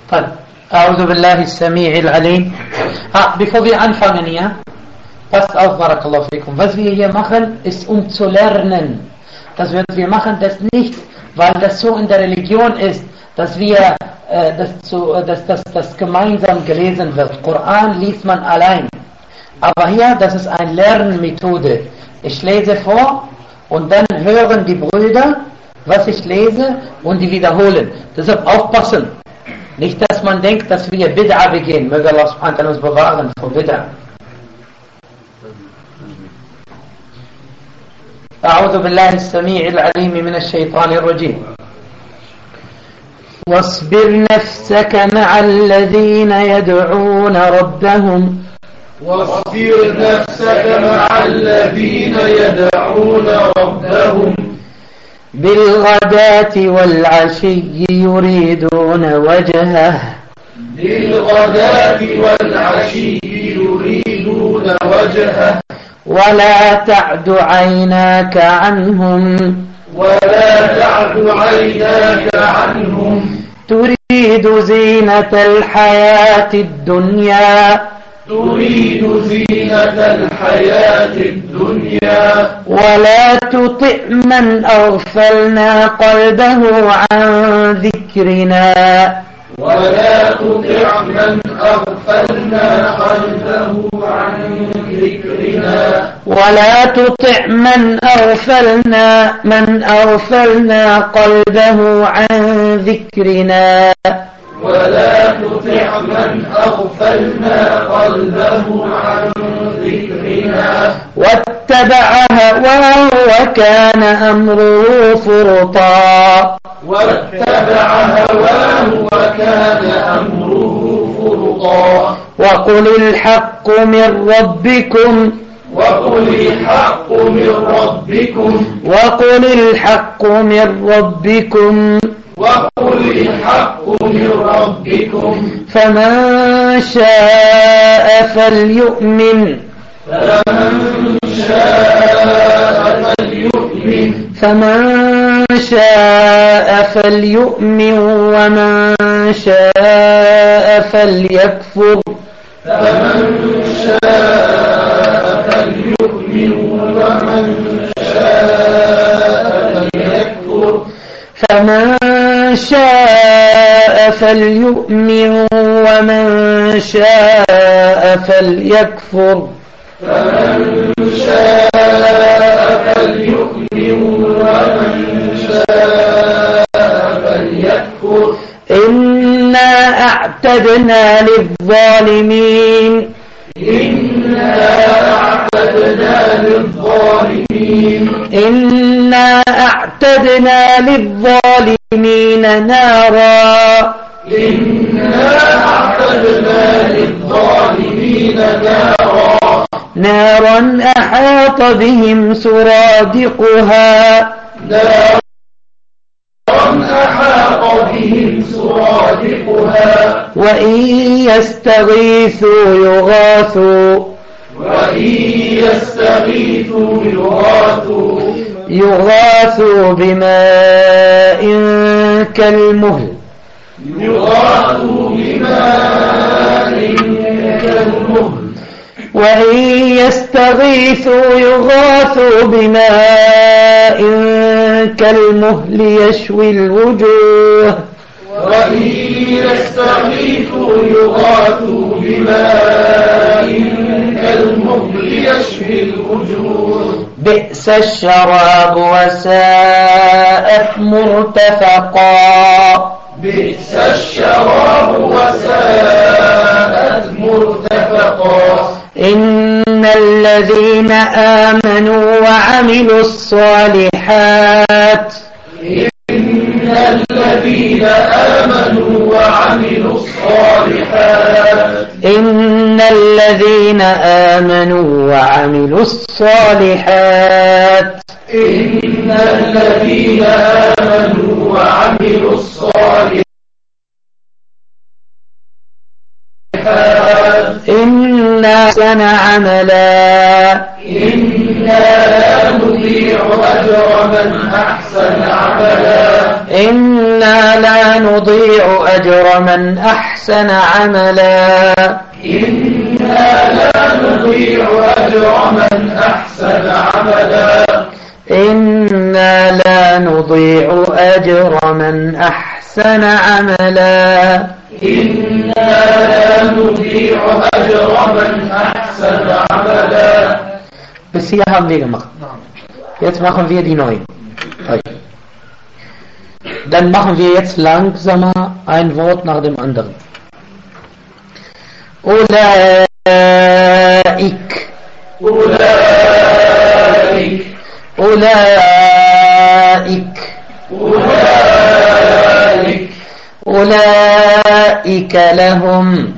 طيب, أعوذ بالله السميع العليم. Bevor wir anfangen, ja, passt auf, Barakallahu fikum. Was wir hier machen, ist zu lernen. Wir machen das nicht, weil das so in der Religion ist, dass wir das gemeinsam gelesen wird. Koran liest man allein. Aber hier, das ist eine Lernmethode. Ich lese vor und dann hören die Brüder, was ich lese, und die wiederholen. Deshalb aufpassen. Nicht, dass man denkt, dass wir Bid'a begehen. Möge Allah subhanahu wa ta'ala uns bewahren vor Bid'a. أعوذ بالله السميع العليم من الشيطان الرجيم. واصبر نفسك مع الذين يدعون ربهم بالغداة والعشي يريدون وجهه ولا تعد عيناك عنهم تريد زينة الحياة الدنيا ولا تطع من أغفلنا قلبه عن ذكرنا واتبع هواه وكان أمره فرطا وقل الحق من ربكم فمن شاء فليؤمن ومن شاء فليكفر إنا أعتدنا للظالمين نارا أحاط بهم سرادقها وإن يستغيثوا يغاثوا بماء كالمهل وإن يستغيثوا يغاثوا بماء كالمهل يشوي الوجوه بئس الشراب وساءت مرتفقا إن الذين آمنوا وعملوا الصالحات إنا أحسن عملا إنا لا نضيع أجر من أحسن عملا إنا لا نضيع أجر من أحسن عملا إنا لا نضيع أجر من أحسن عملا إنا لا نضيع أجر من أحسن عملا إنا لا نضيع أجر من أحسن عملا. Bis hier haben wir gemacht. Jetzt machen wir die neuen. Dann machen wir jetzt langsamer ein Wort nach dem anderen. Ulaik. أولئك أولئك أولئك أولئك لهم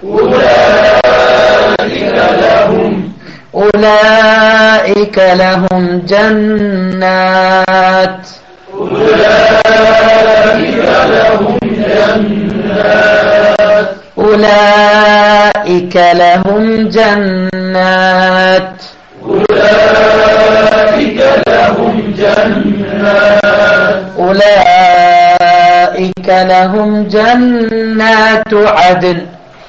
أولئك لهم أولئك لهم جنات أولئك لهم جنات أولئك لهم جنات أولئك لهم جنات أولئك لهم جنات عدن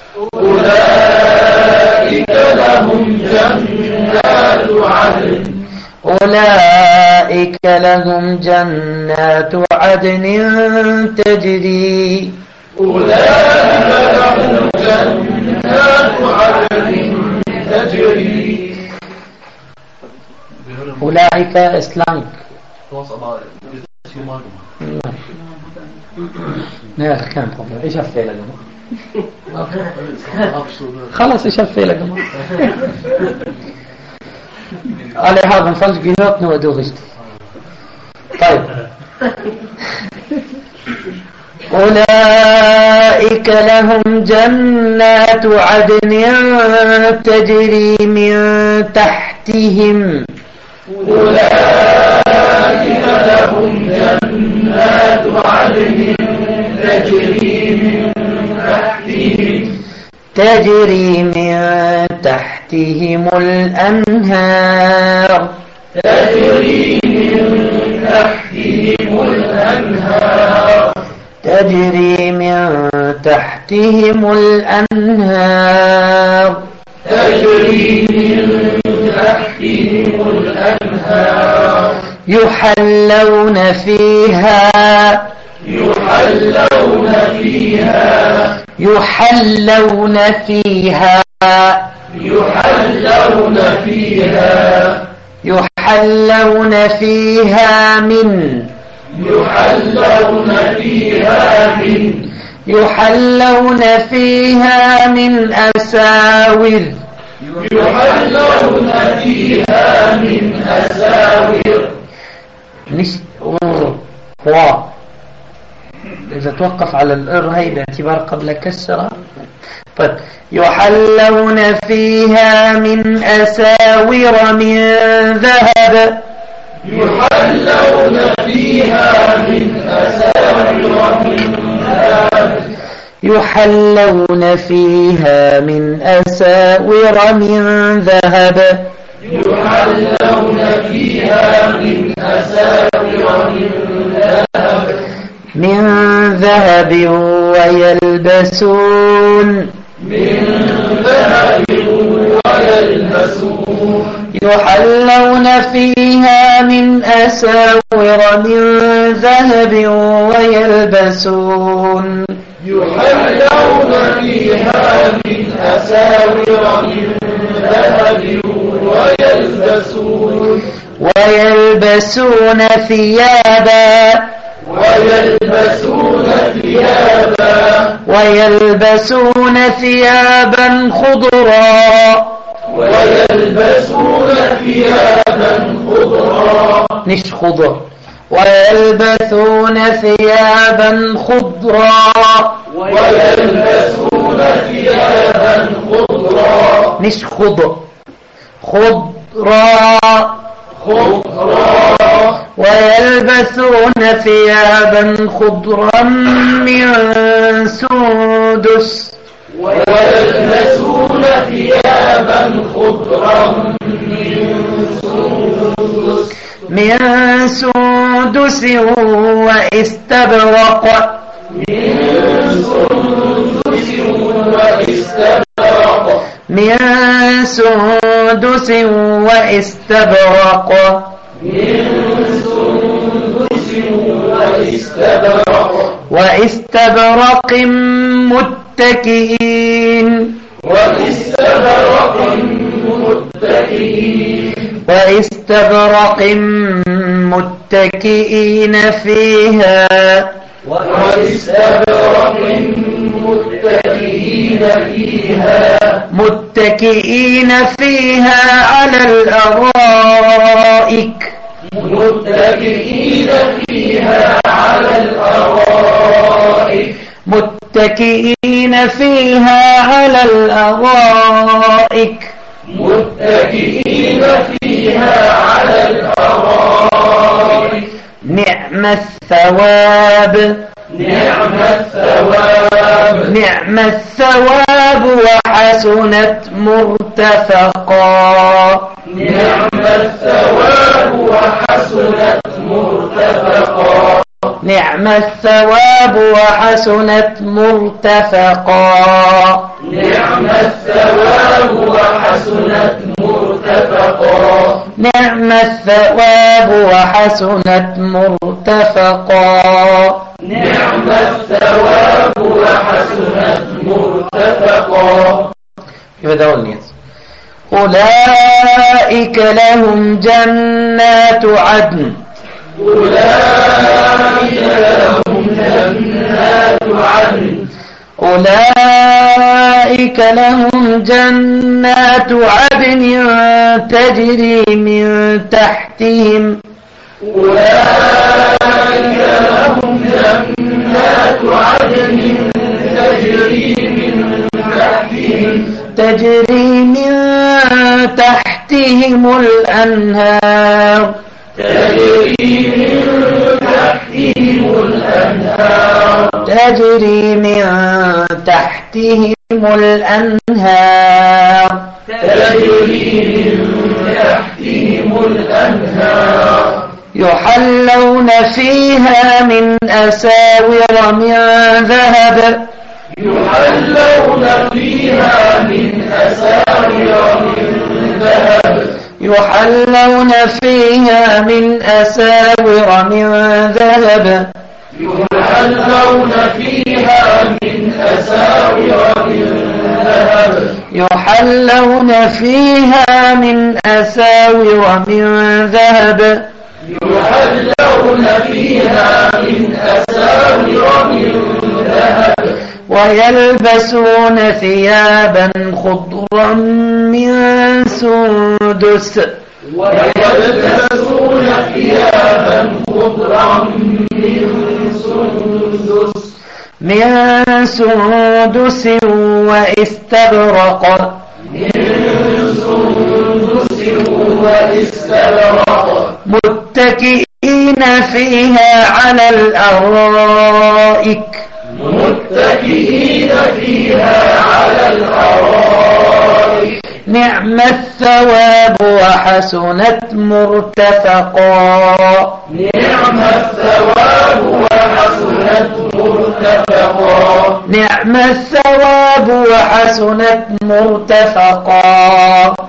أولئك لهم جنات عدن أولئك لهم جنات عدن تجري أولئك لهم جنات عدن تجري أولئك إسلام لا كان problem. Ich habe Fehler gemacht. خلاص ich habe Fehler gemacht. Alle haben falsch gehört, nur du richtig. طيب. أولئك لهم جنات عدن تجري من تحتهم أولئك لهم جنات عدن تجري من تحتهم الأنهار تجري من تحتهم الأنهار تجري من تحتهم الأنهار تجري من تحتهم الأنهار يحلون فيها يحلون فيها يحلون فيها يحلون فيها يحلون فيها من يحلون فيها من يحلون فيها من أساور يحلون فيها من أساور nicht هو إذا توقف على الإر هي باعتبار قبل كسرة. طيب يحلون فيها من أساور من ذهب يحلون فيها من أساور من ذهب يحلون فيها من أساور من ذهب يحلون فيها من أساور من ذهب ويلبسون يحلون فيها من أساور من ذهب ويلبسون يحلون فيها من أساور من ذهب ويلبسون ثيابا ويلبسون ثيابا خضرا nicht خضر ويلبسون ثيابا خضرا nicht خضر خضرا ويلبسون ثيابا خضرا من سندس من سندس واستبرق من سندس واستبرق واستبرق متكئين فيها متكئين فيها على الأرائك متكئين فيها على الأرائك نعم الثواب وحسنت مرتفقا نعم الثواب وحسنت مرتفقا نعم الثواب وحسنت مرتفقا أولئك لهم جنات عدن أولئك لهم جنات عدن تجري من تحتهم تجري من تحتهم الأنهار تجري من تحتهم الأنهار يحلون فيها من أساور من ذهب يحلون فيها من أساور من ذهب يحلون فيها من أساور من ذهب ويلبسون ثيابا خضرا من سندس واستبرق متكئين فيها على الأرائك نعم الثواب وحسنت مرتفقا نعم الثواب وحسنت مرتفقا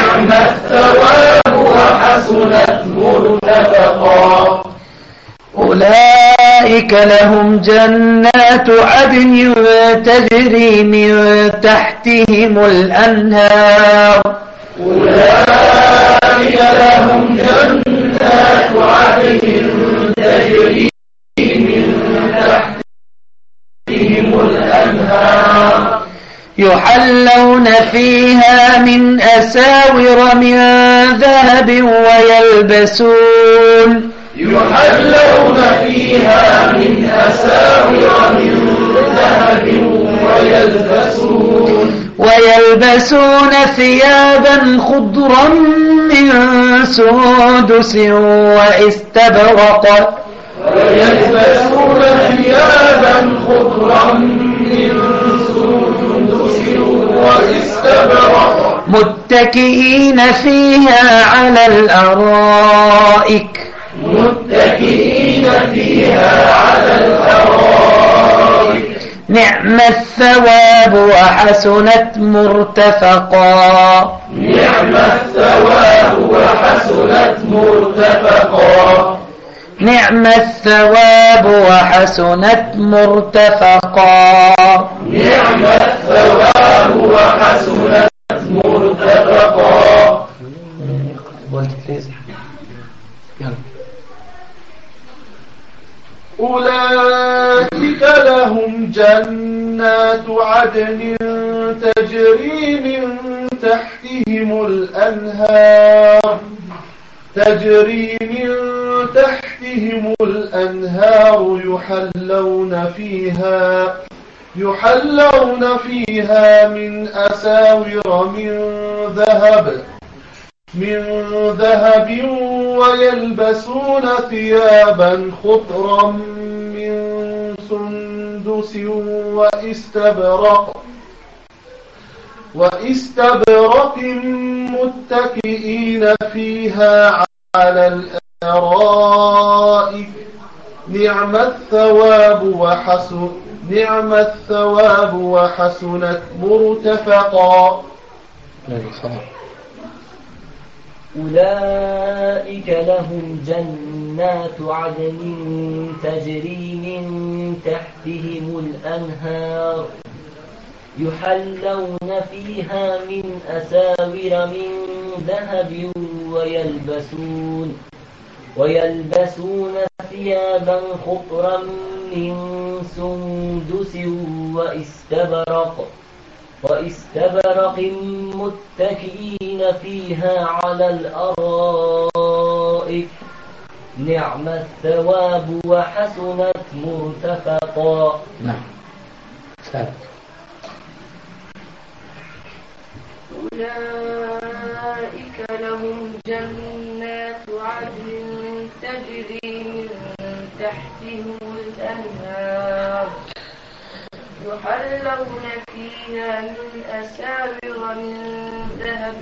أولئك لهم جنات عدن تجري من تحتهم الأنهار يحلون فيها من أساور من ذهب ويلبسون ثيابا خضرا من سندس واستبرق متكئين فيها على الأرائك فيها على الأرائك نعم الثواب وحسنت مرتفقا نعم الثواب وحسنت مرتفقا نعم الثواب وحسنت مرتفقا نعم الثواب وحسنت مرتفقا أولئك لهم جنات عدن تجري من تحتهم الأنهار يحلون فيها من أساور من ذهب ويلبسون ثيابا خضرا من سندس واستبرق متكئين فيها على الأرائك نعم الثواب وحسنت مرتفقا أولئك لهم جنات عدن تجري من تحتهم الأنهار يحلون فيها من أساور من ذهب ويلبسون ثيابا خضرا من سندس واستبرق متكئين فيها على الأرائك نعم الثواب وحسنت مرتفقا. نعم. أولئك لهم جنات عدن تجري من تحتهم الأنهار يحلون فيها من أساور من ذهب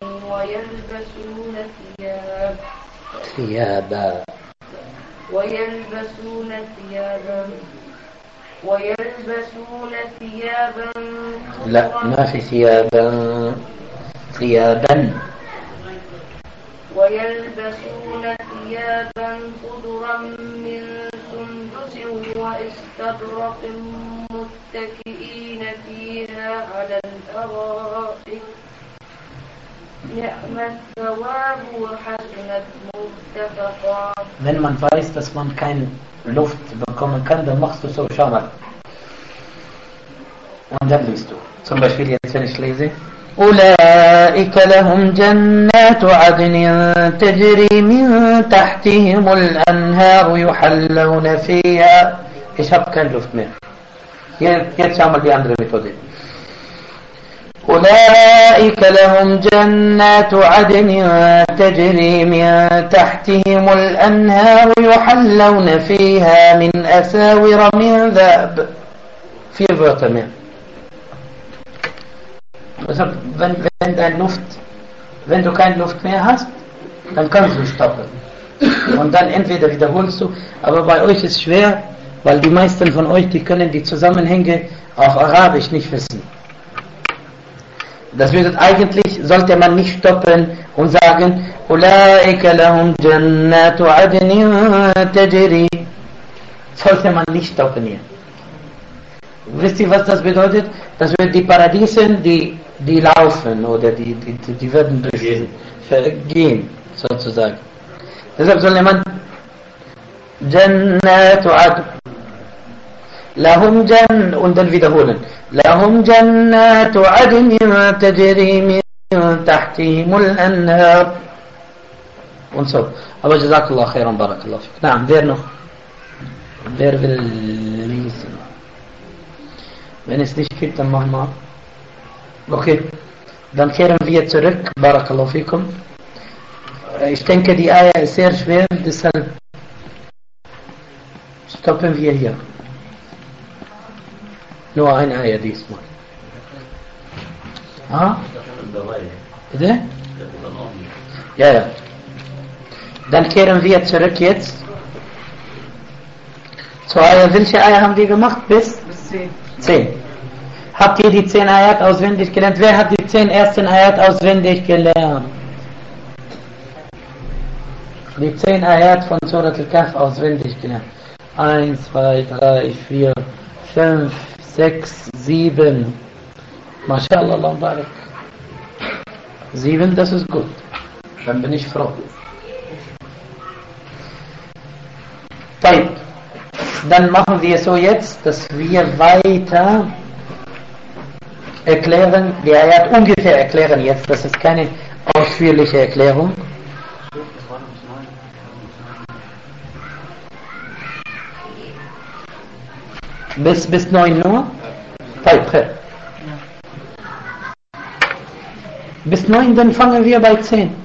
ويلبسون ثيابا لا ما في ثيابا ويلبسون ثيابا خضرا من سندس واستبرق متكئين فيها على الأرائك نعم الثواب وحسنت مرتفقا. Wenn man weiß, dass man keine Luft bekommen kann, dann machst du so, schau mal. Und dann liest du. Zum Beispiel jetzt, wenn ich lese. أولئك لهم جنات عدن تجري من تحتهم الأنهار يحلون فيها. Ich habe keine Luft mehr. Jetzt schau mal die andere Methode. أولئك لهم جنات عدن تجري من تحتهم الأنهار يحلون فيها من أساور من ذهب. 4 Wörter mehr. Also, wenn du keine Luft mehr hast, dann kannst du stoppen. Und dann entweder wiederholst du, aber bei euch ist es schwer, weil die meisten von euch, die können die Zusammenhänge auf Arabisch nicht wissen. Das bedeutet, eigentlich sollte man nicht stoppen und sagen, Ulaika lahum jannatu adnin tajri. Sollte man nicht stoppen hier. Wisst ihr, was das bedeutet? Das bedeutet, die Paradiesen, die laufen oder die werden gehen, sozusagen. Deshalb soll man Jannatu Adn lahum und dann wiederholen. Lahum Jannatu Adn tajri min tahtihimul anhar und so. Aber Jazakallah khairan, barakallah fik. Naam, wer noch? Wer will lesen? Wenn es nicht gibt, dann machen wir. Okay, dann kehren wir zurück. Barakallahu fikum. Ich denke, die Ayah ist sehr schwer, deshalb stoppen wir hier. Nur eine Ayah diesmal. Ah? Bitte? Ja. Dann kehren wir zurück jetzt Zur Eier, welche Eier haben wir gemacht? Bis 10. Habt ihr die 10 Ayat auswendig gelernt? Wer hat die 10 ersten Ayat auswendig gelernt? Die 10 Ayat von Surat Al-Kahf auswendig gelernt. 1, 2, 3, 4, 5, 6, 7. MashaAllah, Allah barak. 7, das ist gut. Dann bin ich froh. Dann machen wir so jetzt, dass wir weiter erklären, die Ayat ungefähr erklären jetzt, das ist keine ausführliche Erklärung. Bis 9 nur? Bis 9, dann fangen wir bei 10.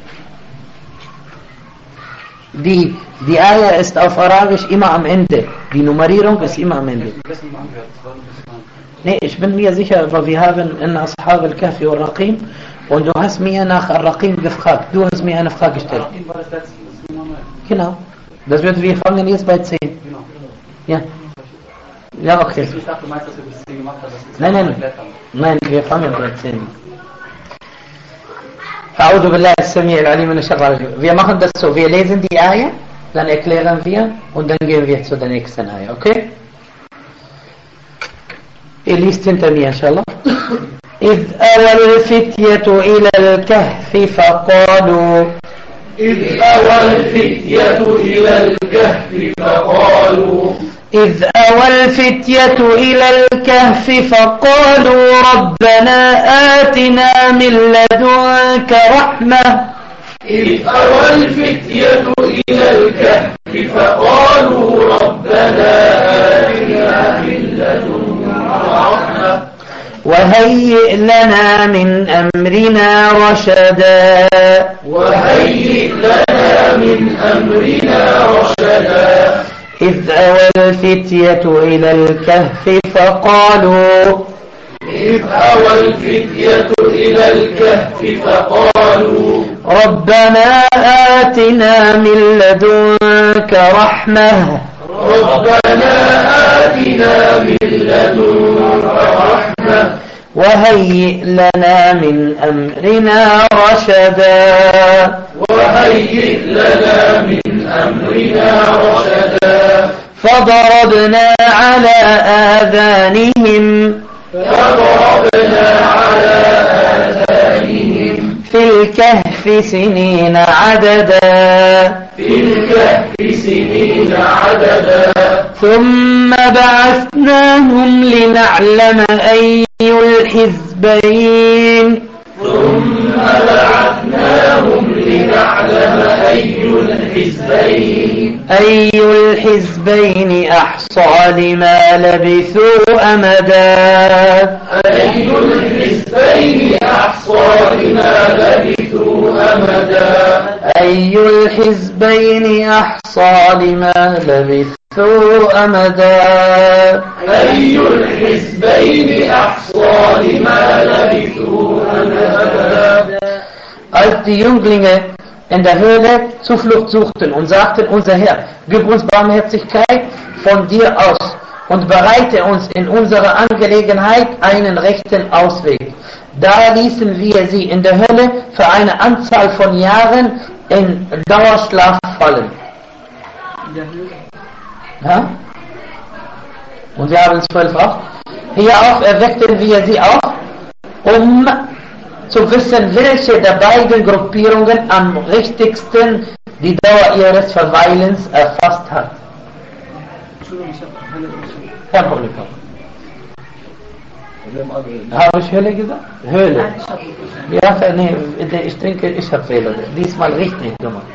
Die Ayah ist auf Arabisch immer am Ende. Die Nummerierung ist immer am Ende. Nee, ich bin mir sicher, weil wir haben in Ashab al-Kahfi und Raqim und du hast mir nach Al-Raqim gefragt. Du hast mir eine Frage gestellt. Genau. Wir fangen jetzt bei 10. Ja. Ja, okay. Ich dachte, du meinst, dass wir bis 10 gemacht haben. Nein, wir fangen bei 10. أعوذ بالله السميع العليم من الشر الرجيم. Wir machen das so, wir lesen die Ayah, dann erklären wir und dann gehen wir zu der nächsten Ayah, okay? Ihr liest hinter mir, inshallah. إذ أوى الفتية إلى الكهف فقالوا إذ أوى الفتية إلى الكهف فقالوا إذ أوى الفتية إلى الكهف فقالوا ربنا آتنا من لدنك رحمة إذ أوى الفتية إلى الكهف فقالوا ربنا آتنا من لدنك رحمة وهيئ لنا من أمرنا رشدا وهيئ لنا من أمرنا رشدا إذ أوى الفتية إلى الكهف فقالوا إذ أوى الفتية إلى الكهف فقالوا ربنا آتنا من لدنك رحمة ربنا آتنا من لدنك رحمة وهيئ لنا من أمرنا رشدا وهيئ لنا من أمرنا رشدا فضربنا على آذانهم في الكهف سنين عددا ثم بعثناهم لنعلم أي الحزبين أي الحزبين أحصى لما لبثوا أمدا أي الحزبين أحصى لما لبثوا أمدا أي الحزبين أحصى لما لبثوا أمدا أي الحزبين أحصى لما لبثوا أمدا. Als die Jünglinge in der Höhle Zuflucht suchten und sagten, unser Herr, gib uns Barmherzigkeit von dir aus und bereite uns in unserer Angelegenheit einen rechten Ausweg. Da ließen wir sie in der Hölle für eine Anzahl von Jahren in Dauerschlaf fallen. Ja? Und wir haben 12 auch. Hierauf erweckten wir sie auch, um zu wissen, welche der beiden Gruppierungen am richtigsten die Dauer ihres Verweilens erfasst hat. Kein Problem. Habe ich Höhle gesagt? Höhle. Ja, nee, ich denke, ich habe Fehler. Diesmal richtig gemacht.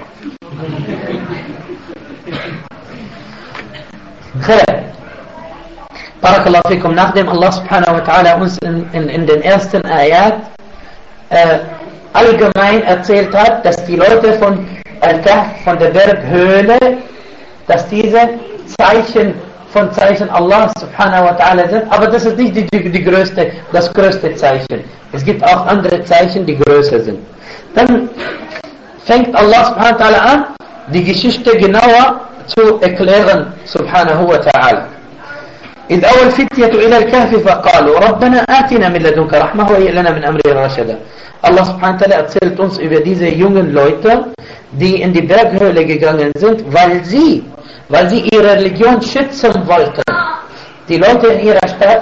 Barakallahu fikum. Nachdem Allah subhanahu wa ta'ala uns in den ersten Ayat allgemein erzählt hat, dass die Leute von Al-Kahf, von der Berghöhle, dass diese Zeichen Allah subhanahu wa ta'ala sind, aber das ist nicht das größte Zeichen. Es gibt auch andere Zeichen, die größer sind. Dann fängt Allah subhanahu wa ta'ala an, die Geschichte genauer zu erklären, subhanahu wa ta'ala. إذ أوى الفتية إلى الكهف فقالوا ربنا آتنا من لدنك رحمة وهيئ لنا من أمرنا رشدا. Allah subhanahu wa ta'ala erzählt uns über diese jungen Leute, die in die Berghöhle gegangen sind, weil sie ihre Religion schützen wollten. Die Leute in ihrer Stadt,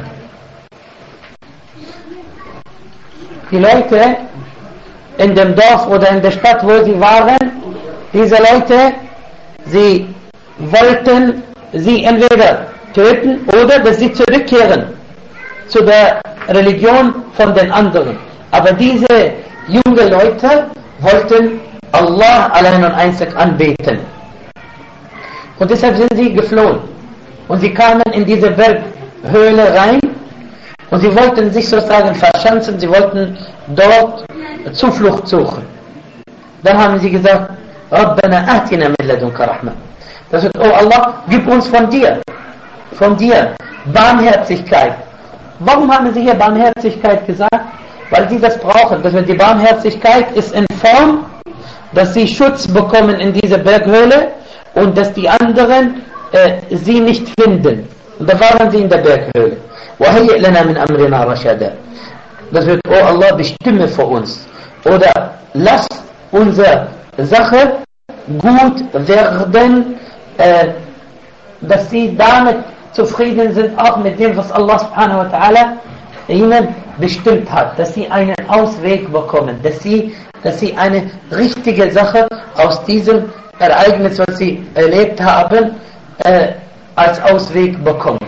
die Leute in dem Dorf oder in der Stadt, wo sie waren, diese Leute, sie wollten sie entweder töten oder dass sie zurückkehren zu der Religion von den anderen. Aber diese jungen Leute wollten Allah allein und einzig anbeten. Und deshalb sind sie geflohen. Und sie kamen in diese Berghöhle rein und sie wollten sich sozusagen verschanzen, sie wollten dort Zuflucht suchen. Dann haben sie gesagt, Rabbana atina min ladunka rahma. Das heißt, oh Allah, gib uns von dir Barmherzigkeit. Warum haben sie hier Barmherzigkeit gesagt? Weil sie das brauchen. Das heißt, die Barmherzigkeit ist in Form, dass sie Schutz bekommen in dieser Berghöhle und dass die anderen sie nicht finden. Und da waren sie in der Berghöhle. وَهَيِّئْ لَنَا مِنْ أَمْرِنَا رَشَدًا. Das wird, oh Allah, bestimme für uns. Oder lass unsere Sache gut werden, dass sie damit zufrieden sind, auch mit dem, was Allah subhanahu wa ta'ala ihnen bestimmt hat. Dass sie einen Ausweg bekommen. Dass sie eine richtige Sache aus diesem Ereignis, was sie erlebt haben, als Ausweg bekommen.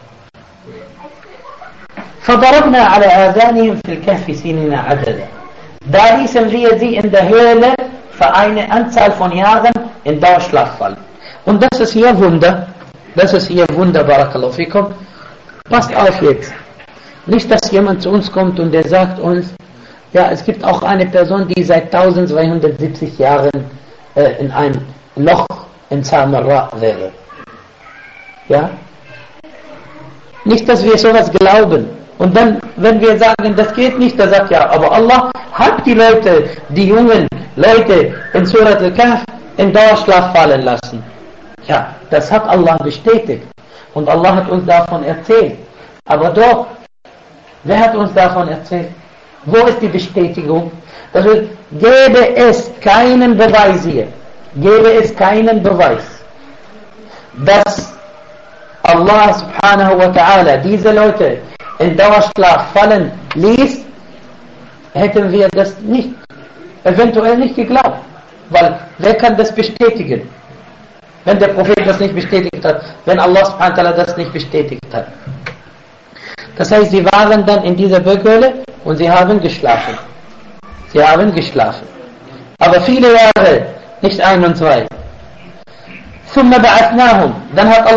فضربنا على آذانهم في الكهف سنين عددا. Da ließen wir sie in der Höhle für eine Anzahl von Jahren in Dauerschlaf fallen. Und das ist ihr Wunder. Das ist ihr Wunder, barakallahu fikum. Passt auf jetzt. Nicht, dass jemand zu uns kommt und der sagt uns, ja, es gibt auch eine Person, die seit 1270 Jahren in ein Loch in Samarra wäre. Ja? Nicht, dass wir sowas glauben. Und dann, wenn wir sagen, das geht nicht, dann sagt ja, aber Allah hat die Leute, die jungen Leute in Surat al-Kahf in Dauerschlaf fallen lassen. Ja, das hat Allah bestätigt. Und Allah hat uns davon erzählt. Aber doch, wer hat uns davon erzählt? Wo ist die Bestätigung? Das heißt, gäbe es keinen Beweis hier, gäbe es keinen Beweis, dass Allah subhanahu wa ta'ala diese Leute in Dauerschlaf fallen ließ, hätten wir das nicht, eventuell nicht geglaubt. Weil, wer kann das bestätigen? Wenn der Prophet das nicht bestätigt hat, wenn Allah subhanahu wa ta'ala das nicht bestätigt hat. Das heißt, sie waren dann in dieser Berghöhle und sie haben geschlafen. Sie haben geschlafen. Aber viele Jahre, nicht 1 und 2. ثم بعثناهم. Dann hat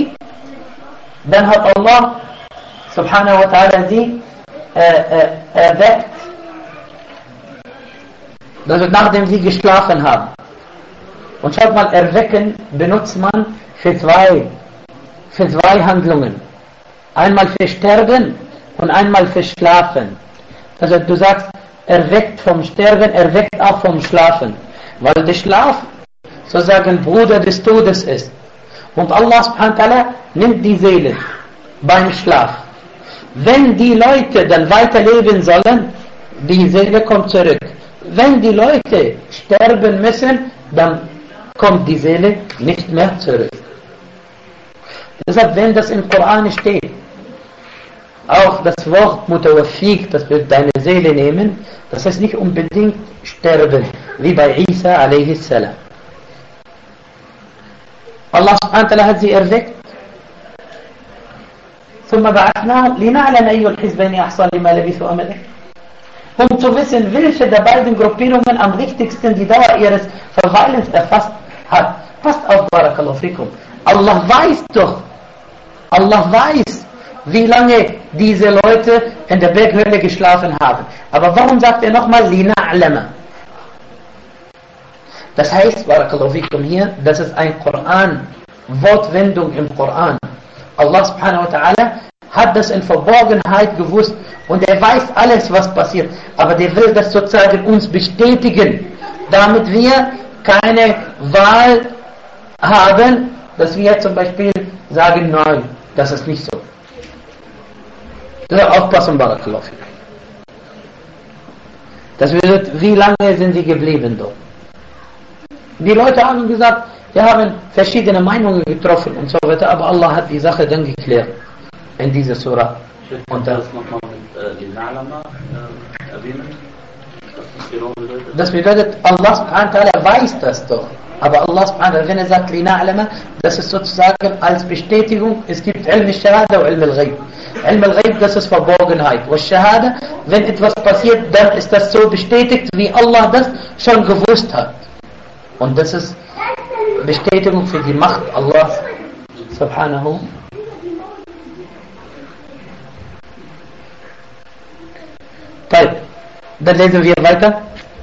Allah subhanahu wa ta'ala sie erweckt. Das wird nachdem sie geschlafen haben. Und schaut mal, erwecken benutzt man für zwei Handlungen. Einmal für Sterben und einmal für Schlafen. Also du sagst, erweckt vom Sterben, erweckt auch vom Schlafen. Weil der Schlaf sozusagen Bruder des Todes ist. Und Allah subhanahu wa ta'ala nimmt die Seele beim Schlaf. Wenn die Leute dann weiterleben sollen, die Seele kommt zurück. Wenn die Leute sterben müssen, dann kommt die Seele nicht mehr zurück. Deshalb, wenn das im Koran steht, auch das Wort Mutawaffik, das wird deine Seele nehmen, das heißt nicht unbedingt sterben, wie bei Isa a.s. Allah subhanahu wa ta'ala hat sie erweckt. ثم بعثناهم لنعلم أي الحزبين أحصى لما لبثوا أمدا. Um zu wissen, welche der beiden Gruppierungen am richtigsten die Dauer ihres Verweilens erfasst hat. Passt auf, barakallahu fikum. Allah weiß doch, wie lange diese Leute in der Berghöhle geschlafen haben. Aber warum sagt er nochmal لنعلم? Das heißt, barakallahu fikum hier, das ist ein Koran, Wortwendung im Koran. Allah subhanahu wa ta'ala hat das in Verborgenheit gewusst und er weiß alles, was passiert. Aber der will das sozusagen uns bestätigen, damit wir keine Wahl haben, dass wir zum Beispiel sagen, nein, das ist nicht so. Aufpassen, Barakallahu. Das bedeutet, wie lange sind sie geblieben dort? Die Leute haben gesagt, wir haben verschiedene Meinungen getroffen und so weiter, aber Allah hat die Sache dann geklärt in dieser Surah. Und das nochmal mit den Na'lama erwähnen? Das bedeutet, Allah subhanahu wa ta'ala weiß das doch. Aber Allah subhanahu wa ta'ala, wenn er sagt, Na'lama, das ist sozusagen als Bestätigung, es gibt Ilm al-Shahada und Ilm al-Ghaib. Ilm al-Ghaib, das ist Verborgenheit. Und Shahada, wenn etwas passiert, dann ist das so bestätigt, wie Allah das schon gewusst hat. Und das ist Bestätigung für die Macht Allahs subhanahu. Dann lesen wir weiter.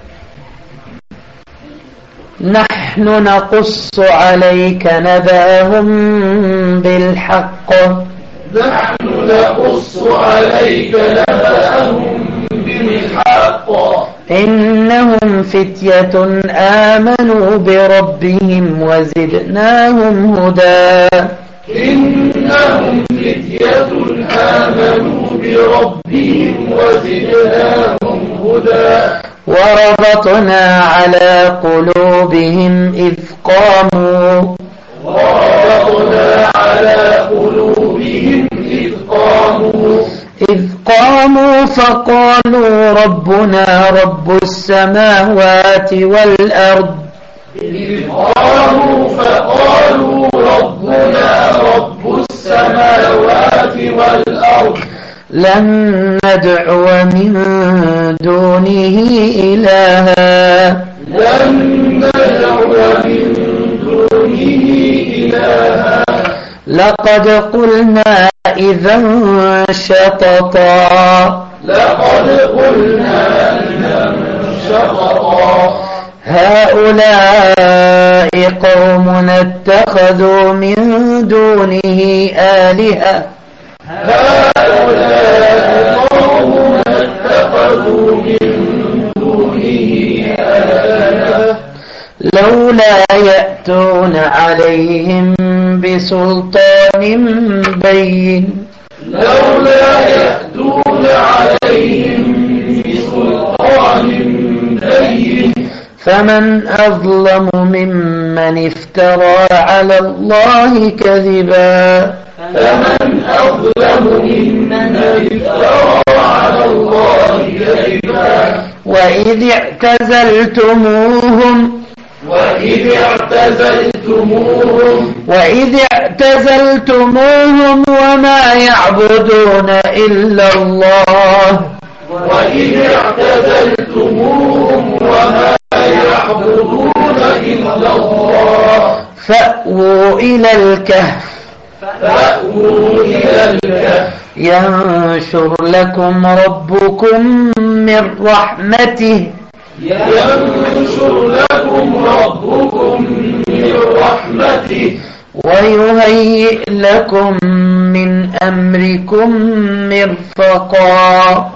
نحن نقص عليك نبأهم بالحق نحن نقص عليك نبأهم بالحق إنهم فتية آمنوا بربهم وزدناهم هدى إنهم فتية آمنوا بربهم وزدناهم هدى وربطنا على قلوبهم إذ قاموا إذ قاموا فقالوا ربنا رب السماوات والأرض إذ قاموا فقالوا ربنا رب السماوات والأرض لن ندعو من دونه إلها لن ندعو من دونه إلها لقد قلنا إذا شططا لقد قلنا إذا شططا هؤلاء قوم اتخذوا من دونه آلهة هؤلاء قوم اتخذوا من دونه آلهة لولا يأتون عليهم بسلطان بين لولا يأتون عليهم بسلطان بين فمن أظلم ممن افترى على الله كذبا فمن أظلم ممن افترى على الله كذبا وإذ اعتزلتموهم وما يعبدون إلا الله فأووا إلى الكهف ينشر لكم ربكم من رحمته ويهيئ لكم من أمركم مرفقا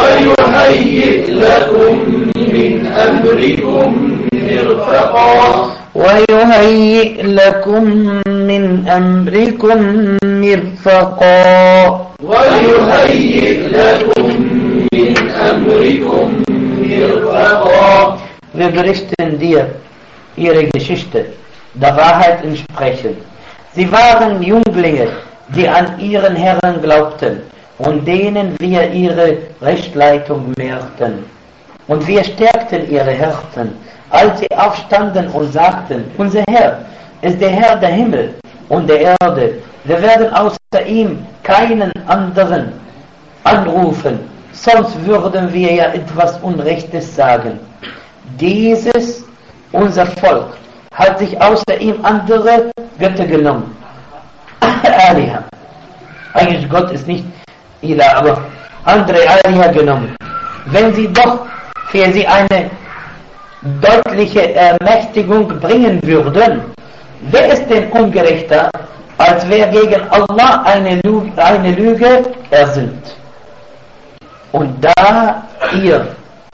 Wir berichten dir ihre Geschichte, der Wahrheit entsprechend. Sie waren Jünglinge, die an ihren Herrn glaubten und denen wir ihre Rechtleitung mehrten. Und wir stärkten ihre Herzen, als sie aufstanden und sagten, unser Herr ist der Herr der Himmel und der Erde. Wir werden außer ihm keinen anderen anrufen, sonst würden wir ja etwas Unrechtes sagen. Dieses, unser Volk, hat sich außer ihm andere Götter genommen. Aliha. Eigentlich Gott ist nicht Ilah, aber andere Aliha genommen. Wenn sie doch für sie eine deutliche Ermächtigung bringen würden, wer ist denn ungerechter, als wer gegen Allah eine Lüge ersinnt? Und da ihr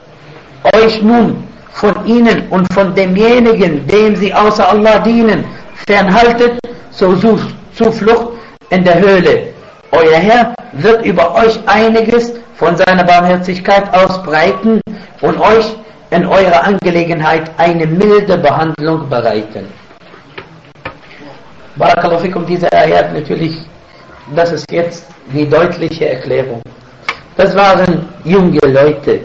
euch nun von ihnen und von demjenigen, dem sie außer Allah dienen, fernhaltet zur Zuflucht in der Höhle. Euer Herr wird über euch einiges von seiner Barmherzigkeit ausbreiten und euch in eurer Angelegenheit eine milde Behandlung bereiten. Barakallahu fikum, diese Ayat natürlich, das ist jetzt die deutliche Erklärung. Das waren junge Leute.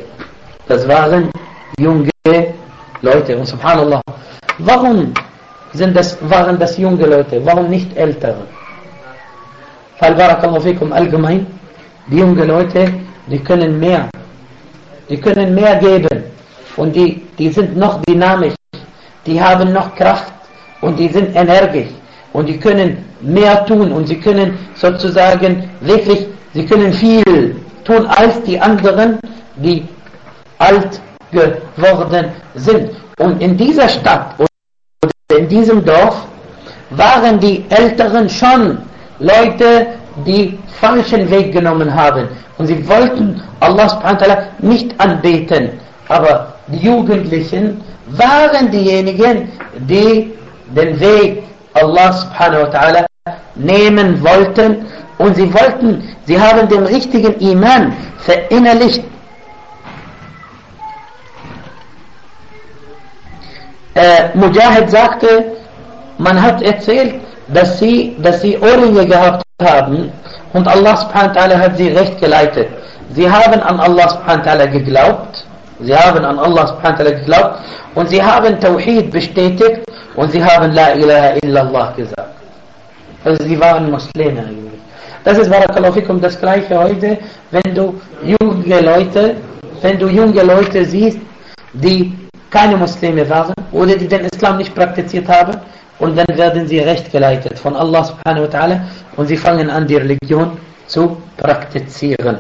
Und subhanallah, warum waren das junge Leute? Warum nicht ältere? Weil Barakallahu fikum allgemein, die jungen Leute, die können mehr geben und die sind noch dynamisch, die haben noch Kraft und die sind energisch und die können mehr tun und sie können sozusagen wirklich, sie können viel tun als die anderen, die alt geworden sind. Und in dieser Stadt oder in diesem Dorf waren die Älteren schon Leute, die falschen Weg genommen haben und sie wollten Allah subhanahu wa ta'ala nicht anbeten, aber die Jugendlichen waren diejenigen, die den Weg Allah subhanahu wa ta'ala nehmen wollten und sie haben den richtigen Iman verinnerlicht. Mujahid sagte, man hat erzählt, dass sie Ohrringe gehabt haben und Allah subhanahu wa ta'ala hat sie recht geleitet. Sie haben an Allah subhanahu wa ta'ala geglaubt, und sie haben Tawhid bestätigt und sie haben La ilaha illallah gesagt. Also sie waren Muslime eigentlich. Das ist Barakallahu fikum das gleiche heute, wenn du junge Leute siehst, die keine Muslime waren oder die den Islam nicht praktiziert haben, und dann werden sie recht geleitet von Allah subhanahu wa ta'ala und sie fangen an, die Religion zu praktizieren.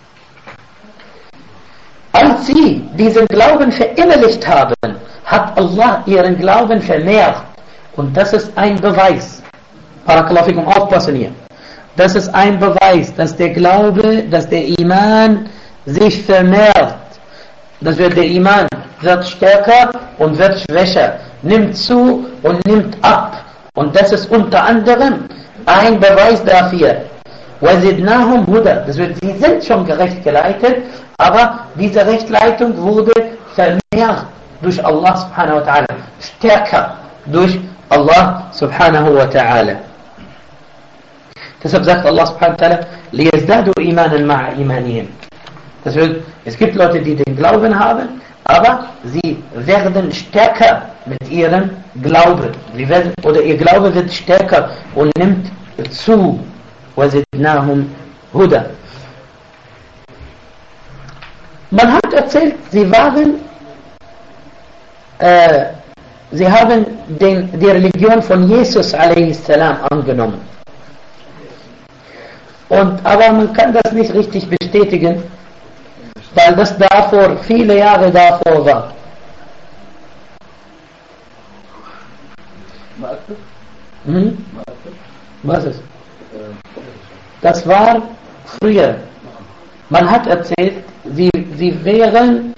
Als sie diesen Glauben verinnerlicht haben, hat Allah ihren Glauben vermehrt. Und das ist ein Beweis. Barakallahu fikum, aufpassen hier. Das ist ein Beweis, dass der Glaube, dass der Iman sich vermehrt. Der Iman wird stärker und wird schwächer, nimmt zu und nimmt ab. Und das ist unter anderem ein Beweis dafür. وَزِدْنَاهُمْ هُدًى. Das wird, sie sind schon gerecht geleitet, aber diese Rechtleitung wurde vermehrt durch Allah subhanahu wa ta'ala, stärker durch Allah subhanahu wa ta'ala. Deshalb sagt Allah subhanahu wa ta'ala, لِيَزْدَادُوا إِيمَانًا مَعَ إِيمَانِهِمْ. Das wird, es gibt Leute, die den Glauben haben, aber sie werden stärker mit ihrem Glauben. Ihr Glaube wird stärker und nimmt zu. وَزِدْنَاهُمْ هُدًى. Man hat erzählt, sie haben die Religion von Jesus a.s. angenommen. Aber man kann das nicht richtig bestätigen, weil das viele Jahre davor war. Was ist? Das war früher. Man hat erzählt, sie wären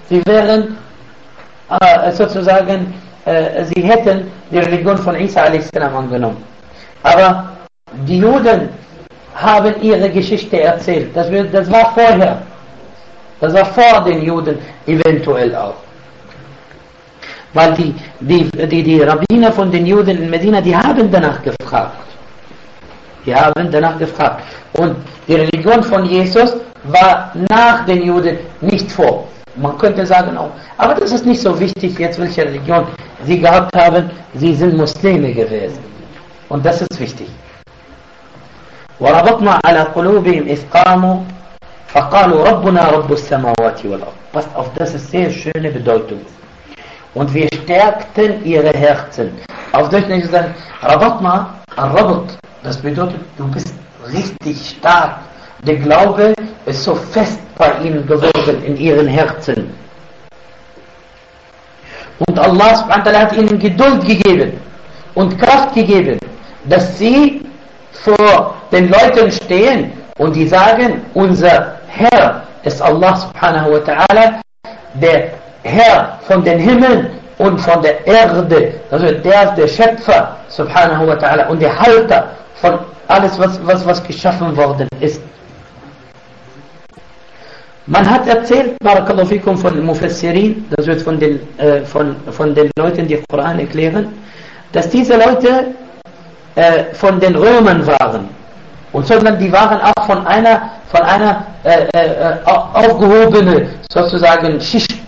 sozusagen, sie hätten die Religion von Isa a.s. angenommen. Aber die Juden haben ihre Geschichte erzählt. Das war vorher. Das war vor den Juden eventuell auch. Weil die Rabbiner von den Juden in Medina, die haben danach gefragt. Und die Religion von Jesus war nach den Juden nicht vor. Man könnte sagen auch, aber das ist nicht so wichtig jetzt, welche Religion sie gehabt haben. Sie sind Muslime gewesen. Und das ist wichtig. وَرَبَطْنَا عَلَى قُلُوبِهِمْ إِذْ قَامُوا فَقَالُوا رَبُّنَا رَبُّ السَّمَاوَاتِ وَالْأَرْضِ. Passt auf, das ist sehr schöne Bedeutung. Und wir stärkten ihre Herzen. Auf Deutsch nicht sagen, Rabatna, Rabat. Das bedeutet, du bist richtig stark. Der Glaube ist so fest bei ihnen geworden in ihren Herzen. Und Allah subhanahu wa ta'ala hat ihnen Geduld gegeben und Kraft gegeben, dass sie vor den Leuten stehen und die sagen, unser Herr ist Allah subhanahu wa ta'ala, der Herr von den Himmeln und von der Erde, also der ist der Schöpfer, subhanahu wa ta'ala, und der Halter von alles, was geschaffen worden ist. Man hat erzählt, barakallahu fikum, von Mufassirin, das wird von den Leuten, die Koran erklären, dass diese Leute von den Römern waren. Und sondern die waren auch von einer aufgehobenen, sozusagen, Schicht.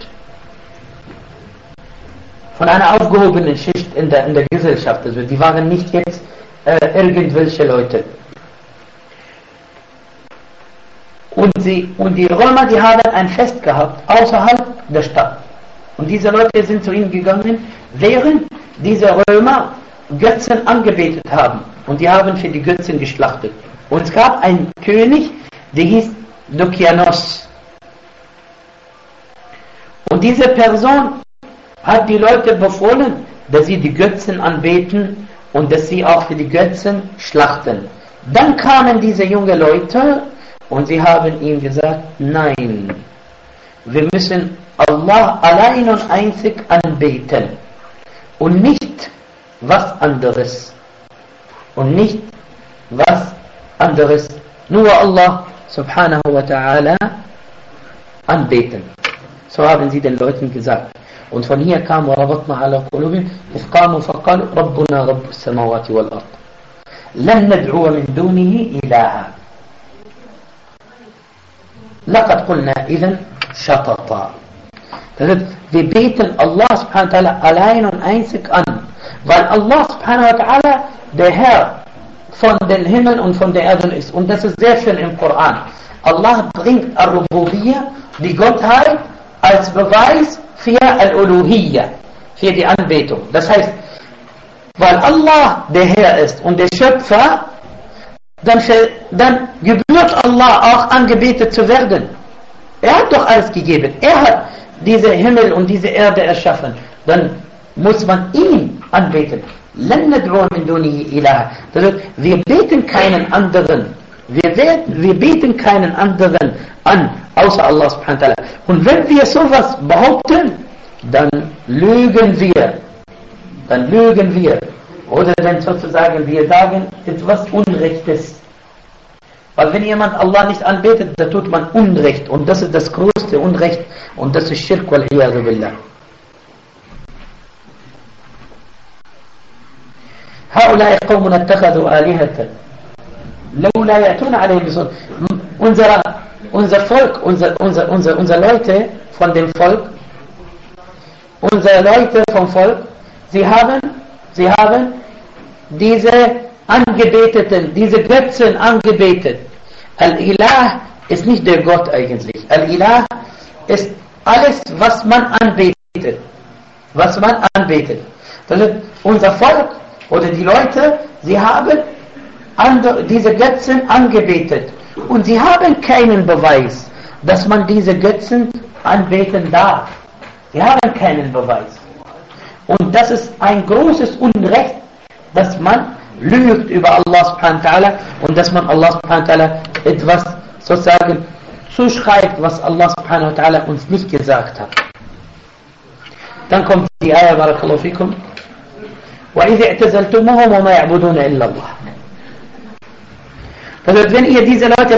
Von einer aufgehobenen Schicht in der Gesellschaft. Also die waren nicht jetzt irgendwelche Leute. Und die Römer, die haben ein Fest gehabt, außerhalb der Stadt. Und diese Leute sind zu ihnen gegangen, während diese Römer Götzen angebetet haben. Und die haben für die Götzen geschlachtet. Und es gab einen König, der hieß Lukianos. Und diese Person hat die Leute befohlen, dass sie die Götzen anbeten und dass sie auch für die Götzen schlachten. Dann kamen diese jungen Leute und sie haben ihm gesagt, nein, wir müssen Allah allein und einzig anbeten und nicht was anderes. Und nicht was anderes. Nur Allah subhanahu wa ta'ala anbeten. So haben sie den Leuten gesagt. Und von hier kam وَرَبَطْنَا عَلَى قُلُوبِهِمْ إِذْ قَامُوا فَقَالُوا رَبُّنَا رَبُّ السَّمَاوَاتِ وَالْأَرْضِ لَنْ نَدْعُوَ مِنْ دُونِهِ إِلَهًا لَقَدْ قُلْنَا إِذًا شَطَطًا. Wir beten Allah subhanahu wa ta'ala allein und einzig an. Weil Allah subhanahu wa ta'ala der Herr von den Himmeln und von der Erde ist. Und das ist sehr schön im Koran. Allah bringt Al-Rububiyyah, die Gottheit, als Beweis für Al-Uluhiyyah, für die Anbetung. Das heißt, weil Allah der Herr ist und der Schöpfer, dann gebührt Allah auch angebetet zu werden. Er hat doch alles gegeben. Er hat diese Himmel und diese Erde erschaffen. Dann muss man ihn anbeten. لَنْ نَدْعُوَ مِنْ دُونِهِ إِلَهًا. Das heißt, wir beten keinen anderen. Wir beten keinen anderen an, außer Allah subhanahu wa ta'ala. Und wenn wir sowas behaupten, dann lügen wir. Oder dann sozusagen wir sagen etwas Unrechtes. Weil wenn jemand Allah nicht anbetet, dann tut man Unrecht. Und das ist das größte Unrecht. Und das ist Schirk wal-Iyadu billah. هؤلاء قوم اتخذوا آلهة لولا يأتون عليهم بسلطان. Unser Volk, unsere Leute von dem Volk, unsere Leute vom Volk, sie haben diese Angebeteten, diese Götzen angebetet. Al-Ilah ist nicht der Gott eigentlich. Al-Ilah ist alles, was man anbetet. Das ist unser Volk oder die Leute, sie haben diese Götzen angebetet. Und sie haben keinen Beweis, dass man diese Götzen anbeten darf. Sie haben keinen Beweis. Und das ist ein großes Unrecht, dass man lügt über Allah subhanahu wa ta'ala und dass man Allah subhanahu wa ta'ala etwas sozusagen zuschreibt, was Allah subhanahu wa ta'ala uns nicht gesagt hat. Dann kommt die Ayah, barakallahu fikum. وَإِذِ اعْتَزَلْتُمُهُمْ وَمَا يَعْبُدُونَ إِلَّا اللَّهِ. Also wenn ihr diese Leute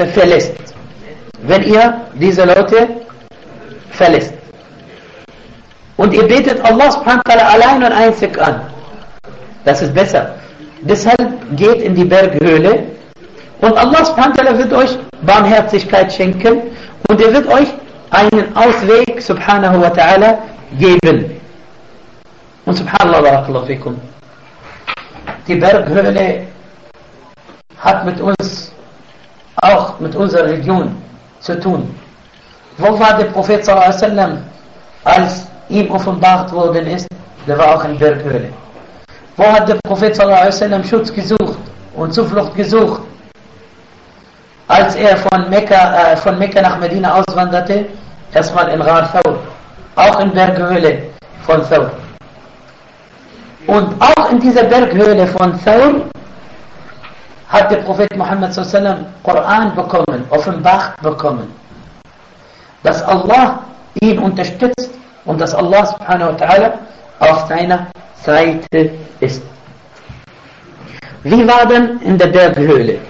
verlässt, und ihr betet Allah subhanahu wa ta'ala allein und einzig an, das ist besser. Deshalb geht in die Berghöhle und Allah subhanahu wa ta'ala wird euch Barmherzigkeit schenken und er wird euch einen Ausweg subhanahu wa ta'ala geben. Und subhanallah, barakallahu fikum, die Berghöhle hat mit uns, auch mit unserer Religion zu tun. Wo war der Prophet sallallahu alaihi wasallam, als ihm offenbart worden ist? Der war auch in Berghöhle. Wo hat der Prophet sallallahu alaihi wasallam Schutz gesucht und Zuflucht gesucht? Als er von Mekka nach Medina auswanderte, erstmal in Ghar Thawr, auch in Berghöhle von Thawr. Und auch in dieser Berghöhle von Thawr hat der Prophet Muhammad sallallahu alaihi wasallam Koran bekommen, offenbart bekommen, dass Allah ihn unterstützt und dass Allah subhanahu wa ta'ala auf seiner Seite ist. Wie war denn in der Berghöhle?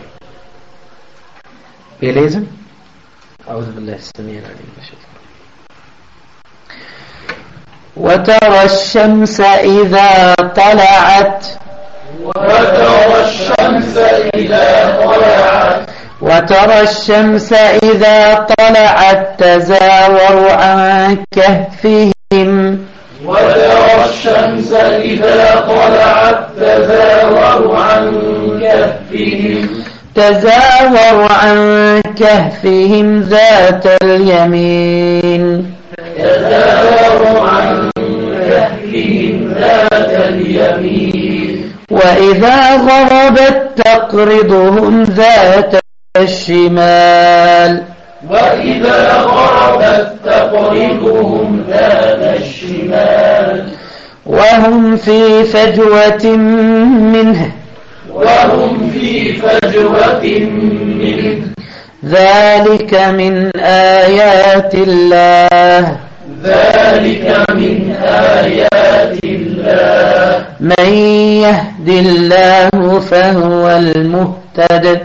Wir lesen. وترى الشمس إذا طلعت وترى الشمس إذا طلعت تزاور عن كهفهم تزاور عن كهفهم ذات اليمين وإذا غربت تقرضهم ذات الشمال وهم في فجوة منه ذلك من آيات الله من يهد الله فهو المهتد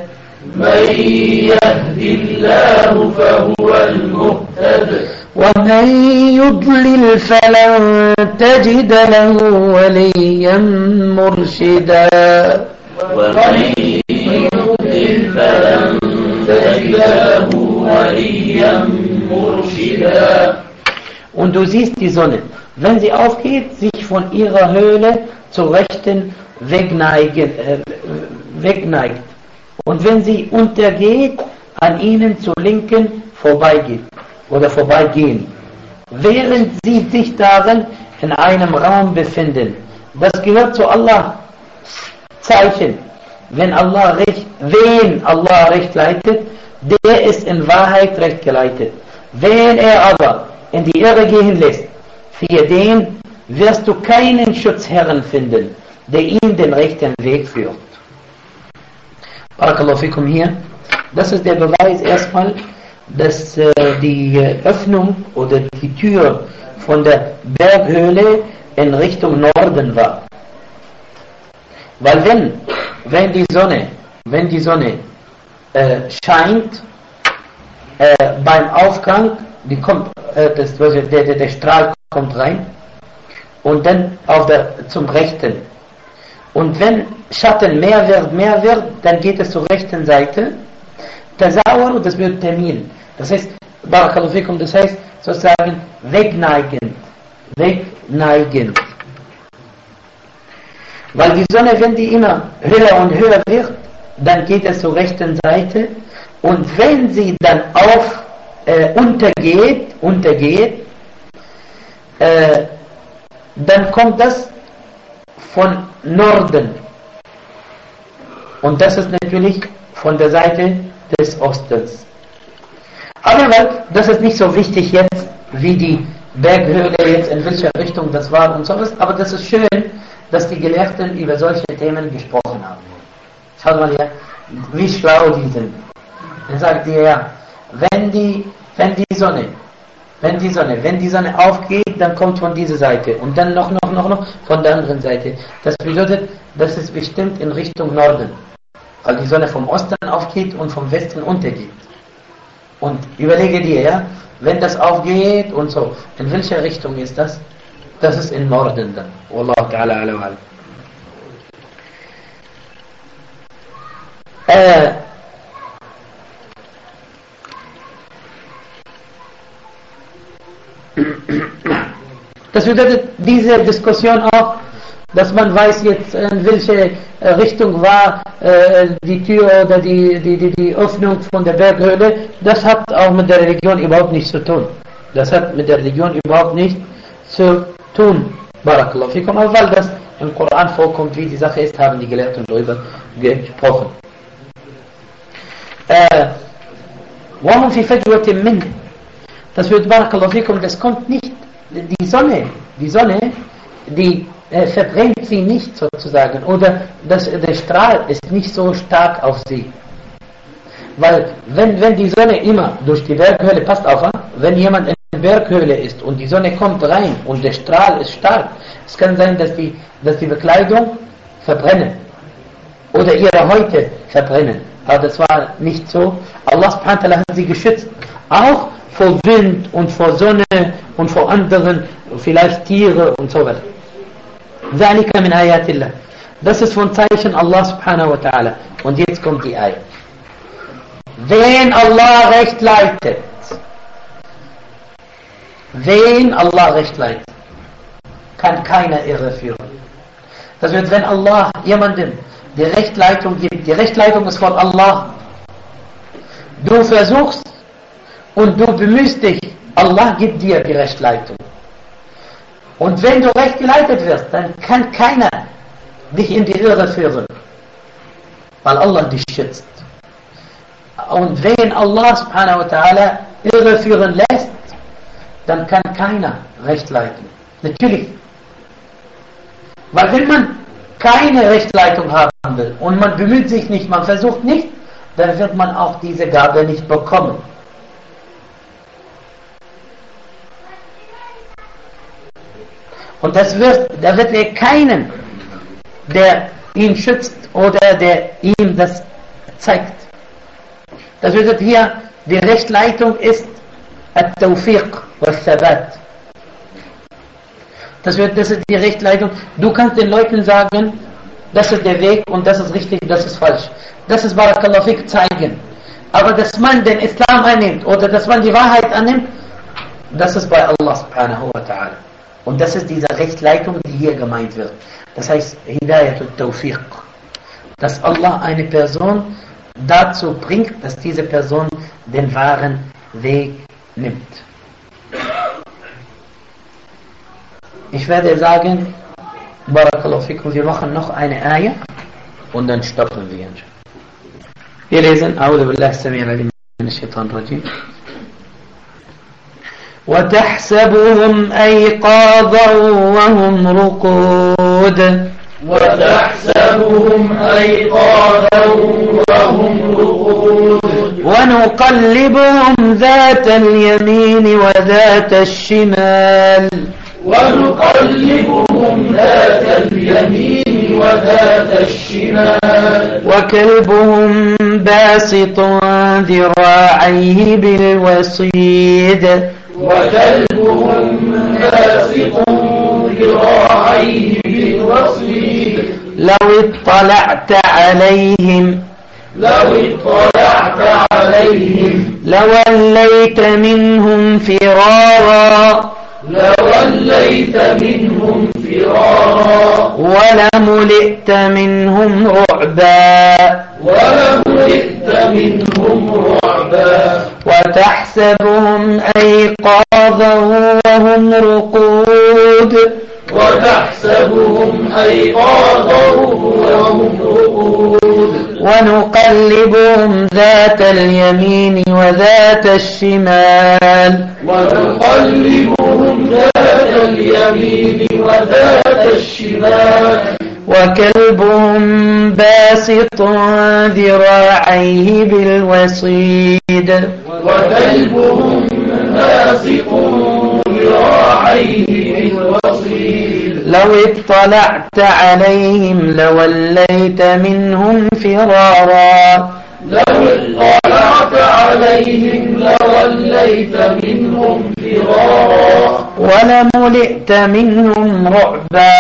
ومن يضلل فلن تجد له وليا مرشدا Und du siehst die Sonne, wenn sie aufgeht, sich von ihrer Höhle zur Rechten wegneigt. Und wenn sie untergeht, an ihnen zur Linken vorbeigeht oder vorbeigehen. Während sie sich darin in einem Raum befinden. Das gehört zu Allah Zeichen. Wen Allah recht leitet, der ist in Wahrheit recht geleitet. Wen er aber in die Irre gehen lässt, für den wirst du keinen Schutzherrn finden, der ihm den rechten Weg führt. Barakallahu fikum hier. Das ist der Beweis erstmal, dass die Öffnung oder die Tür von der Berghöhle in Richtung Norden war. Weil wenn die Sonne scheint, beim Aufgang, der Strahl kommt rein und dann zum Rechten. Und wenn Schatten mehr wird, dann geht es zur rechten Seite. Tazawur, das wird Termin. Das heißt, Barakallahu fikum, das heißt sozusagen wegneigend. Weil die Sonne, wenn die immer höher und höher wird, dann geht es zur rechten Seite. Und wenn sie dann untergeht, dann kommt das von Norden. Und das ist natürlich von der Seite des Ostens. Aber das ist nicht so wichtig jetzt, wie die Berghöhle jetzt, in welcher Richtung das war und so was. Aber das ist schön, dass die Gelehrten über solche Themen gesprochen haben. Schaut mal her, wie schlau die sind. Dann sagt ihr ja, wenn die Sonne aufgeht, dann kommt von dieser Seite und dann noch von der anderen Seite. Das bedeutet, das ist bestimmt in Richtung Norden, weil die Sonne vom Osten aufgeht und vom Westen untergeht. Und überlege dir, ja, wenn das aufgeht und so, in welcher Richtung ist das? Das ist im Norden dann. Wallahu ta'ala ala wa ala. Das bedeutet, diese Diskussion auch, dass man weiß jetzt, in welche Richtung war die Tür oder die Öffnung von der Berghöhle, das hat auch mit der Religion überhaupt nichts zu tun. Das hat mit der Religion überhaupt nichts zu tun. Barakallahu fikum. Aber weil das im Koran vorkommt, wie die Sache ist, haben die Gelehrten darüber gesprochen. وَهُمْ فِي فَجْوَةٍ مِّنْهِ. Das wird Barakallahu fikum, das kommt nicht, die Sonne, die verbrennt sie nicht sozusagen, oder der Strahl ist nicht so stark auf sie. Weil wenn die Sonne immer durch die Berghöhle, passt auf, wenn jemand in Berghöhle ist und die Sonne kommt rein und der Strahl ist stark, es kann sein, dass die Bekleidung verbrennen oder ihre Häute verbrennen. Aber das war nicht so. Allah subhanahu wa ta'ala hat sie geschützt. Auch vor Wind und vor Sonne und vor anderen, vielleicht Tiere und so weiter. ذَلِكَ مِنْ آيَاتِ اللَّهِ. Das ist von Zeichen Allah subhanahu wa ta'ala. Und jetzt kommt die Ayah. Wen Allah recht leitet, kann keiner irreführen. Das wird, wenn Allah jemandem die Rechtleitung gibt, die Rechtleitung ist von Allah, du versuchst und du bemühst dich, Allah gibt dir die Rechtleitung. Und wenn du recht geleitet wirst, dann kann keiner dich in die Irre führen, weil Allah dich schützt. Und wenn Allah subhanahu wa ta'ala irre führen lässt, dann kann keiner recht leiten. Natürlich. Weil wenn man keine Rechtleitung haben will und man bemüht sich nicht, man versucht nicht, dann wird man auch diese Gabe nicht bekommen. Und da wird er keinen, der ihn schützt oder der ihm das zeigt. Das bedeutet hier, die Rechtleitung ist At-Tawfiq wa-Thabat. Das ist die Rechtleitung. Du kannst den Leuten sagen, das ist der Weg und das ist richtig, das ist falsch. Das ist Barakallahu Fik zeigen. Aber dass man den Islam annimmt oder dass man die Wahrheit annimmt, das ist bei Allah subhanahu wa ta'ala. Und das ist diese Rechtleitung, die hier gemeint wird. Das heißt Hidayatul Tawfiq. Dass Allah eine Person dazu bringt, dass diese Person den wahren Weg nimmt. Ich werde sagen, Barakallahu fikum, wir machen noch eine Ayah und dann stoppen wir. Wir lesen, A'udhu billahi as-sami'il alim minash shaitanir rajim. وتحسبهم أيقاظا وهم رقود وتحسبهم أيقاظا وهم رقود ونقلبهم ذات اليمين وذات الشمال ونقلبهم ذات اليمين وذات الشمال وكلبهم باسط ذراعيه بالوصيد وكلبهم باسط ذراعيه بالوصيد لو اطلعت عليهم لوليت منهم فرارا ولملئت منهم رعبا وتحسبهم أيقاظا وهم رقود ونقلبهم ذات اليمين وذات الشمال وكلبهم باسط ذراعيه بالوصيد لو اطلعت عليهم لوليت منهم فرارا ولملئت منهم رعبا.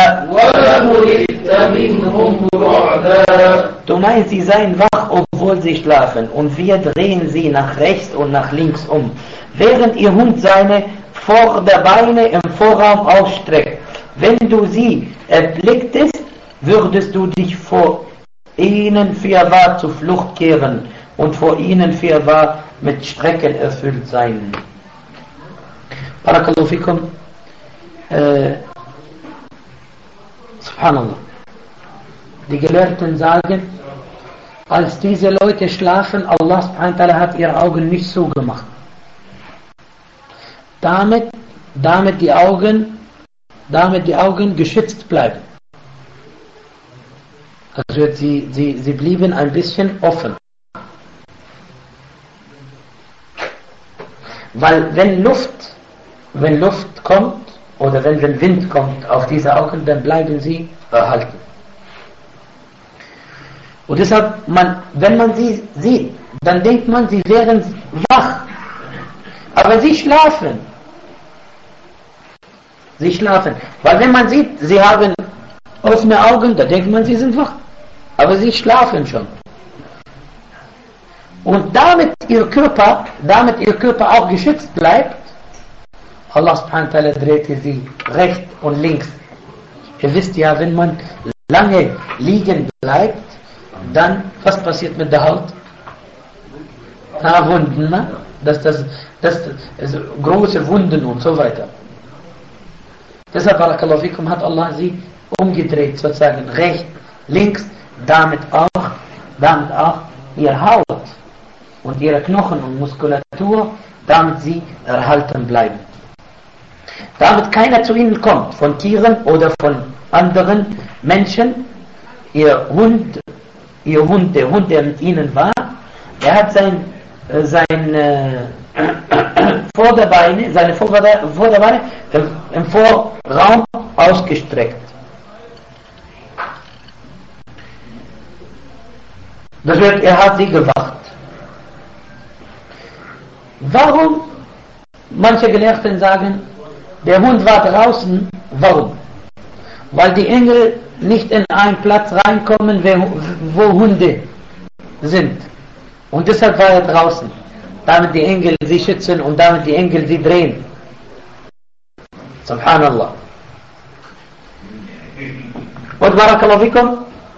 Du meinst, sie seien wach, obwohl sie schlafen, und wir drehen sie nach rechts und nach links um, während ihr Hund seine Vorderbeine im Vorraum ausstreckt. Wenn du sie erblicktest, würdest du dich vor ihnen fürwahr zur Flucht kehren und vor ihnen fürwahr mit Strecken erfüllt sein. Barakallahu fikum. Subhanallah. Die Gelehrten sagen, als diese Leute schlafen, Allah subhanahu wa ta'ala hat ihre Augen nicht zugemacht. Damit die Augen geschützt bleiben. Also sie blieben ein bisschen offen. Weil wenn Luft wenn Luft kommt oder wenn Wind kommt auf diese Augen, dann bleiben sie erhalten. Und deshalb, wenn man sie sieht, dann denkt man, sie wären wach. Aber sie schlafen. Sie schlafen. Weil wenn man sieht, sie haben offene Augen, dann denkt man, sie sind wach. Aber sie schlafen schon. Und damit ihr Körper auch geschützt bleibt, Allah subhanahu wa ta'ala drehte sie rechts und links. Ihr wisst ja, wenn man lange liegen bleibt, dann, was passiert mit der Haut? Wunden, ne? Das also große Wunden und so weiter. Deshalb, barakallahu fikum, hat Allah sie umgedreht, sozusagen rechts, links, damit auch ihr Haut und ihre Knochen und Muskulatur, damit sie erhalten bleiben. Damit keiner zu ihnen kommt, von Tieren oder von anderen Menschen. Der Hund, der mit ihnen war, er hat seine Vorderbeine im Vorraum ausgestreckt. Das wird, er hat sie gewacht. Warum? Manche Gelehrten sagen, der Hund war draußen. Warum? Weil die Engel nicht in einen Platz reinkommen, wo Hunde sind. Und deshalb war er draußen. Damit die Engel sie schützen und damit die Engel sie drehen. Subhanallah. Und barakallahu fikum,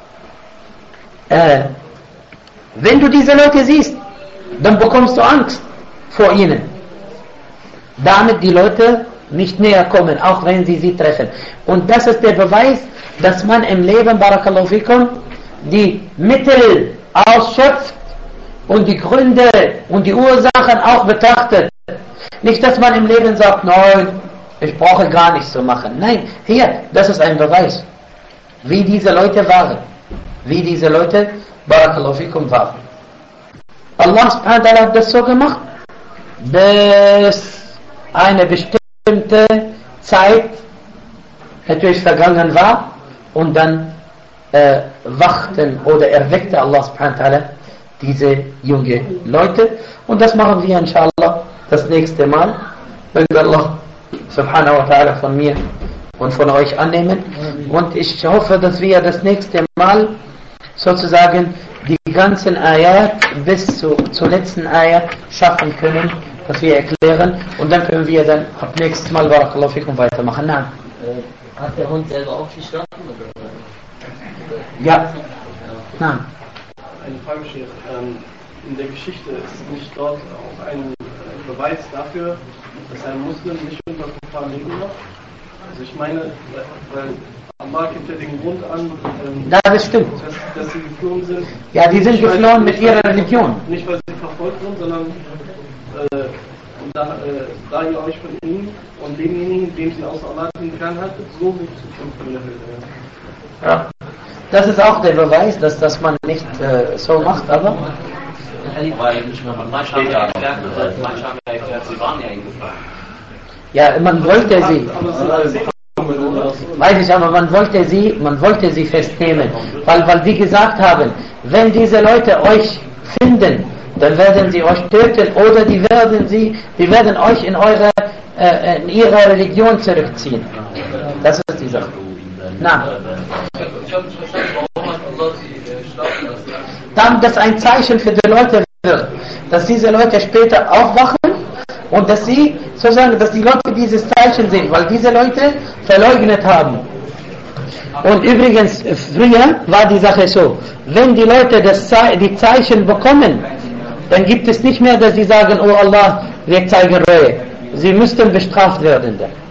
wenn du diese Leute siehst, dann bekommst du Angst vor ihnen. Damit die Leute nicht näher kommen, auch wenn sie treffen. Und das ist der Beweis, dass man im Leben, barakallahu fikum, die Mittel ausschöpft und die Gründe und die Ursachen auch betrachtet. Nicht, dass man im Leben sagt, nein, ich brauche gar nichts zu machen. Nein, hier, das ist ein Beweis, wie diese Leute waren. Wie diese Leute, barakallahu fikum, waren. Allah subhanahu wa ta'ala hat das so gemacht, bis eine bestimmte Zeit natürlich vergangen war und dann wachten oder erweckte Allah subhanahu wa ta'ala diese junge Leute. Und das machen wir inshallah das nächste Mal, wenn Allah subhanahu wa ta'ala von mir und von euch annehmen. Und ich hoffe, dass wir das nächste Mal sozusagen die ganzen Ayat bis zur letzten Ayat schaffen können, dass wir erklären, und dann können wir dann ab nächstes Mal, barakallahu fikum, weitermachen. Nein. Hat der Hund selber auch geschlafen? Ja. Nein. Eine Frage, Sheikh. In der Geschichte ist nicht dort auch ein Beweis dafür, dass ein Muslim nicht unter Kuffar leben darf? Also ich meine, weil Allah gibt ja den Grund an, das stimmt. Dass sie geflohen sind. Ja, die sind geflohen mit ihrer Religion. Nicht, weil sie verfolgt wurden, sondern da ihr euch von ihnen und demjenigen, dem sie außer Allah fernhaltet, so in Zukunft erhöht werden. Ja. Das ist auch der Beweis, dass man nicht so macht, aber... Weil manche haben ja erklärt, sie waren ja eingefallen. Ja, man wollte sie. Weiß ich, aber man wollte sie festnehmen. Weil die gesagt haben, wenn diese Leute euch finden, dann werden sie euch töten oder die werden euch in ihre Religion zurückziehen. Das ist die Sache. Na. Ich habe nicht verstanden, warum hat Allah sie schlafen lassen. Damit das ein Zeichen für die Leute wird, dass diese Leute später aufwachen und dass die Leute dieses Zeichen sehen, weil diese Leute verleugnet haben. Und übrigens, früher war die Sache so, wenn die Leute die Zeichen bekommen, dann gibt es nicht mehr, dass sie sagen, oh Allah, wir zeigen Reue. Sie müssten bestraft werden dann.